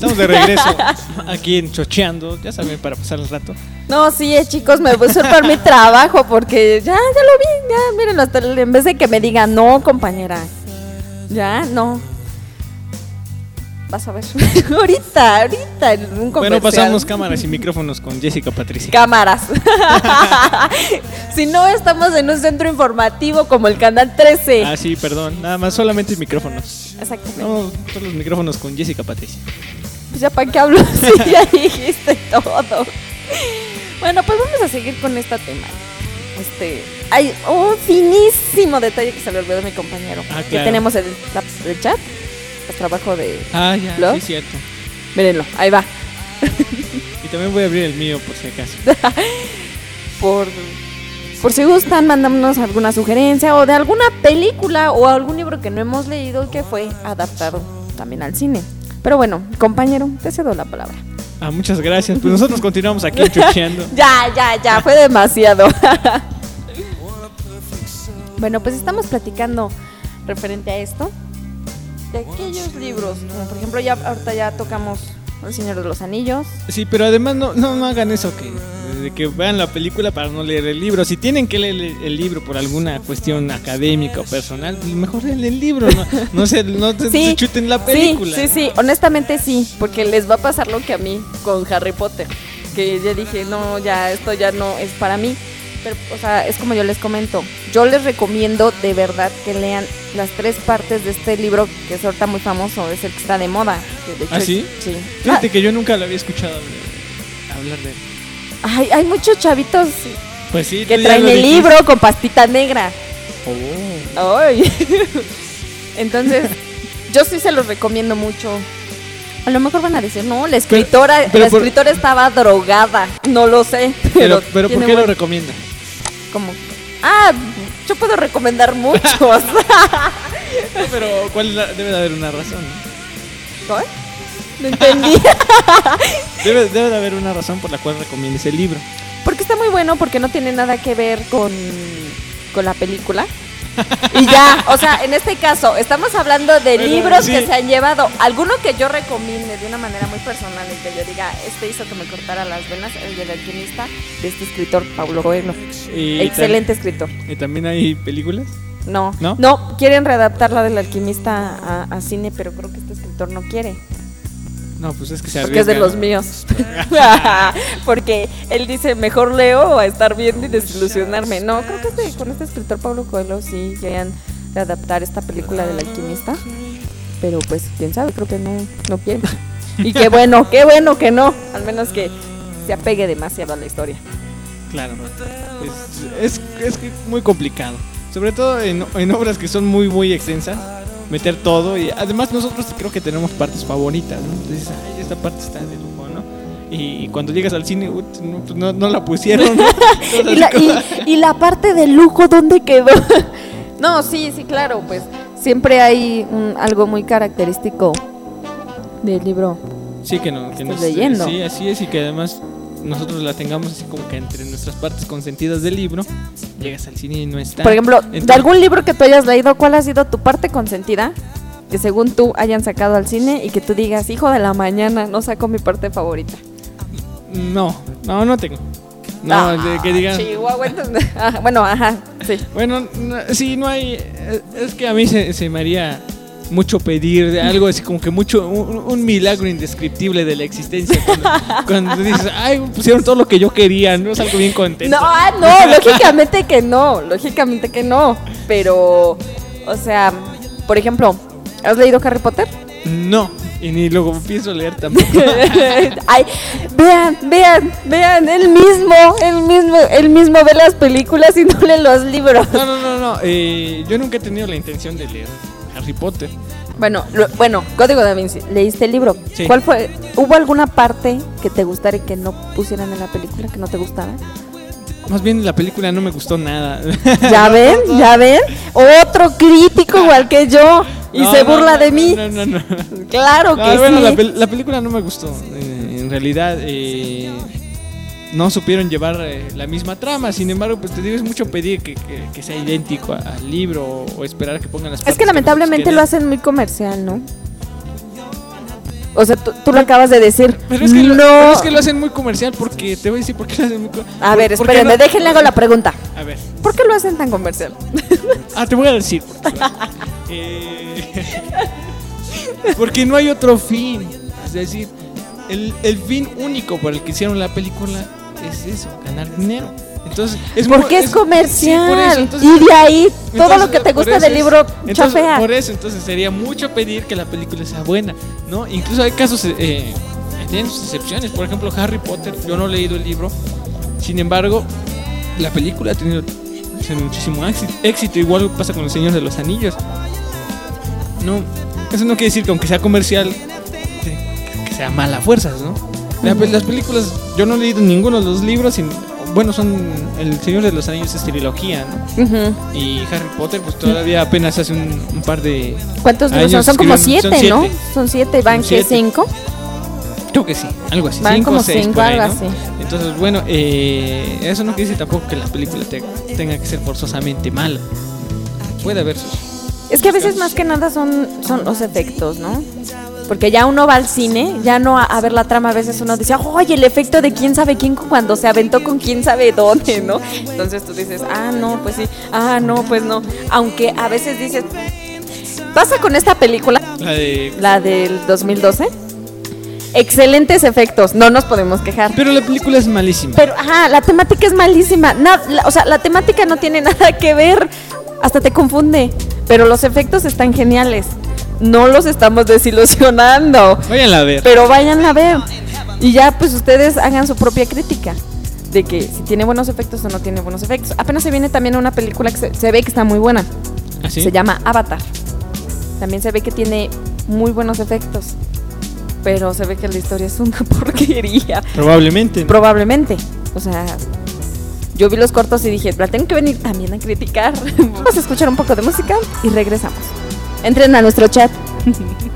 Estamos de regreso aquí en Chocheando, ya saben, para pasar el rato. No, sí, chicos, me voy a usurpar mi trabajo porque ya lo vi, ya, miren, hasta en vez de que me digan, no, compañera, ya, no. Vas a ver, ahorita, en un comercial. Bueno, pasamos cámaras y micrófonos con Jessica Patricia. Cámaras. Si no, estamos en un centro informativo como el Canal 13. Ah, sí, perdón, nada más, solamente micrófonos. Exactamente. No, todos los micrófonos con Jessica Patricia. Pues ya para qué hablo, si ya dijiste todo. Bueno, pues vamos a seguir con este tema. Hay un finísimo detalle que se le olvidó a mi compañero. Ah, claro. Que tenemos el chat, el trabajo de Ah, ya, blog. sí, cierto. Mírenlo, ahí va. Y también voy a abrir el mío, por si acaso. Por si gustan, mandándonos alguna sugerencia o de alguna película o algún libro que no hemos leído que fue adaptado también al cine. Pero bueno, compañero, te cedo la palabra. Ah, muchas gracias. Pues nosotros continuamos aquí chocheando. Ya, fue demasiado. Bueno, pues estamos platicando referente a esto, de aquellos libros, como por ejemplo, ahorita ya tocamos El Señor de los Anillos. Sí, pero además no hagan eso, de que vean la película para no leer el libro. Si tienen que leer el libro por alguna cuestión académica o personal, mejor lean el libro, no se chuten la película. Sí, honestamente sí, porque les va a pasar lo que a mí con Harry Potter, que ya dije, no, ya esto ya no es para mí. Pero, o sea, es como yo les comento, yo les recomiendo de verdad que lean las 3 partes de este libro que es ahorita muy famoso, es el que está de moda. De hecho, ¿Ah, sí? Sí. Fíjate que yo nunca lo había escuchado hablar de él. Ay, hay muchos chavitos Pues sí, que traen el libro con pastita negra. Oh. Ay. Entonces, yo sí se los recomiendo mucho. A lo mejor van a decir, no, la escritora estaba drogada. No lo sé. Pero ¿por qué lo recomienda? Como, yo puedo recomendar muchos. No, pero debe de haber una razón, ¿no? ¿Cuál? No entendí. Debe de haber una razón por la cual recomiendas el libro. Porque está muy bueno, porque no tiene nada que ver con la película. Y ya, o sea, en este caso estamos hablando de libros que se han llevado. Alguno que yo recomiende de una manera muy personal, y que yo diga, hizo que me cortara las venas, el del alquimista, de este escritor Paulo Coelho. Excelente escritor. ¿Y también hay películas? No, quieren readaptar la del alquimista a cine, pero creo que este escritor no quiere. No, pues es que se porque es de los míos. Porque él dice, mejor leo a estar viendo y desilusionarme. No, creo que con este escritor Paulo Coelho sí querían readaptar esta película del alquimista. Pero pues, quién sabe, creo que no quieren. Y qué bueno que no. Al menos que se apegue demasiado a la historia. Claro, es muy complicado. Sobre todo en obras que son muy, muy extensas. Meter todo, y además nosotros creo que tenemos partes favoritas, ¿no? Entonces, esta parte está de lujo, ¿no? Y cuando llegas al cine, no la pusieron, ¿no? y la parte de lujo, ¿dónde quedó? No, sí, claro, pues siempre hay algo muy característico del libro. Sí, que nos leyendo. Sí, así es, y que además nosotros la tengamos así como que entre nuestras partes consentidas del libro. Llegas al cine y no está. Por ejemplo, de algún libro que tú hayas leído, ¿cuál ha sido tu parte consentida? Que según tú hayan sacado al cine y que tú digas, hijo de la mañana, no saco mi parte favorita. No tengo. De que digan. Chihuahua, entonces, bueno, sí. Bueno, sí, no hay. Es que a mí se me haría mucho pedir de algo así como que mucho un milagro indescriptible de la existencia cuando dices, pusieron todo lo que yo quería, no salgo bien contento. No, lógicamente que no, pero o sea, por ejemplo, ¿has leído Harry Potter? No, y ni luego pienso leer tampoco. Ay, vean, él mismo ve las películas y no lee los libros. No, yo nunca he tenido la intención de leer Harry Potter. Bueno, Código Da Vinci, ¿leíste el libro? Sí. ¿Cuál fue? ¿Hubo alguna parte que te gustara y que no pusieran en la película, que no te gustara? Más bien la película no me gustó nada. ¿Ya ven? Otro crítico igual que yo y se burla de mí. No. Claro que bueno, sí. La película no me gustó. En realidad no supieron llevar la misma trama. Sin embargo, pues te digo, es mucho pedir que sea idéntico al libro o esperar a que pongan las partes. Es que lamentablemente lo hacen muy comercial, ¿no? O sea, tú lo acabas de decir. Pero es que, pero es que lo hacen muy comercial, porque te voy a decir por qué lo hacen muy comercial. A ver, espérenme, déjenle hago la pregunta. A ver. ¿Por qué lo hacen tan comercial? Te voy a decir. Porque no hay otro fin. Es decir, el fin único por el que hicieron la película es eso, ganar dinero. Entonces, porque es comercial. Sí, por eso, entonces, y de ahí todo lo que te gusta del libro chafea. Por eso, entonces sería mucho pedir que la película sea buena, ¿no? Incluso hay casos, tienen sus excepciones. Por ejemplo, Harry Potter, yo no he leído el libro. Sin embargo, la película ha tenido muchísimo éxito. Igual pasa con El Señor de los Anillos. No, eso no quiere decir que aunque sea comercial, que sea mala a fuerzas, ¿no? Las películas, yo no he leído ninguno de los libros. Bueno, son El Señor de los Anillos es trilogía, ¿no? Y Harry Potter, pues todavía apenas hace un par de... ¿Cuántos libros son? Son como 7, ¿no? Son 7, van que 5. Creo que sí, algo así. Van 5 como o 6 5, por ahí, algo ¿no? así. Entonces, bueno, eso no quiere decir tampoco que la película tenga que ser forzosamente mala. Puede haber sus... Es que a veces más que nada son los efectos, ¿no? Porque ya uno va al cine, ya no a ver la trama, a veces uno dice, oye, el efecto de quién sabe quién cuando se aventó con quién sabe dónde, ¿no? Entonces tú dices, no, pues sí, no, pues no. Aunque a veces dices, pasa con esta película, la del 2012, excelentes efectos, no nos podemos quejar. Pero la película es malísima. Pero, la temática es malísima, o sea, la temática no tiene nada que ver, hasta te confunde, pero los efectos están geniales. No los estamos desilusionando. Váyanla a ver. Pero váyanla a ver. Y ya pues ustedes hagan su propia crítica de que si tiene buenos efectos o no tiene buenos efectos. Apenas se viene también una película que se ve que está muy buena. ¿Ah, sí? Se llama Avatar. También se ve que tiene muy buenos efectos. Pero se ve que la historia es una porquería. Probablemente, ¿no? Probablemente. O sea, yo vi los cortos y dije, la tengo que venir también a criticar. Vamos a escuchar un poco de música y regresamos. Entren a nuestro chat.